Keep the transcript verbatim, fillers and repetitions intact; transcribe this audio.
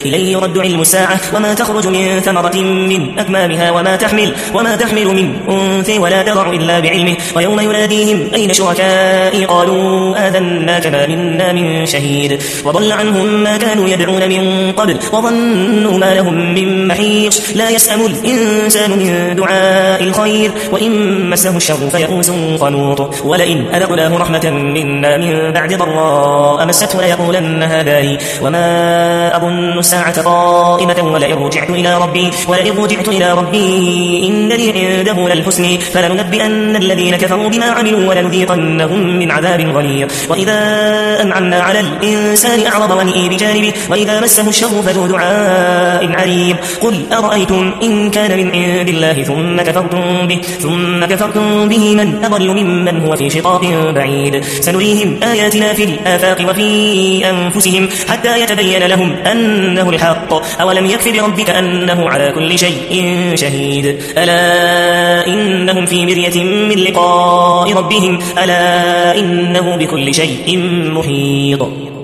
إليه يرد علم الساعة وما تخرج من ثمرة من أكمامها وما تحمل وما تحمل من أنثى ولا تضع إلا بعلمه ويوم يناديهم أين شركائي قالوا آذناك ما منا من شهيد وضل عنهم ما كانوا يدعون من قبل وظنوا ما لهم من محيص لا يسأم الإنسان من دعاء الخير وإن مسه الشر فيئوس قنوط ولئن أذقناه رحمة منا من بعد ضراء مسته ليقولن هذا لي وما أظن الساعة قائمة ولئن رجعت إلى ربي ولئن رجعت إلى ربي إن لي عنده للحسن فلننبئن الذين كفروا بما عملوا ولنذيقنهم من عذاب غليظ وإذا أنعمنا على الإنسان أعرض ونئي بجانبه وإذا مسه الشر فذو دعاء عريض قل أرأيتم إن كان من عند الله ثم كفرتم به ثم كفرتم به من أضل ممن هو في شقاق بعيد سنريهم آياتنا في الآفاق وفي أنفسهم حتى يتبين لهم أنه الحق أولم يكف بربك أنه على كل شيء شهيد ألا إنهم في مرية من لقاء ربهم ألا إنه بكل شيء محيط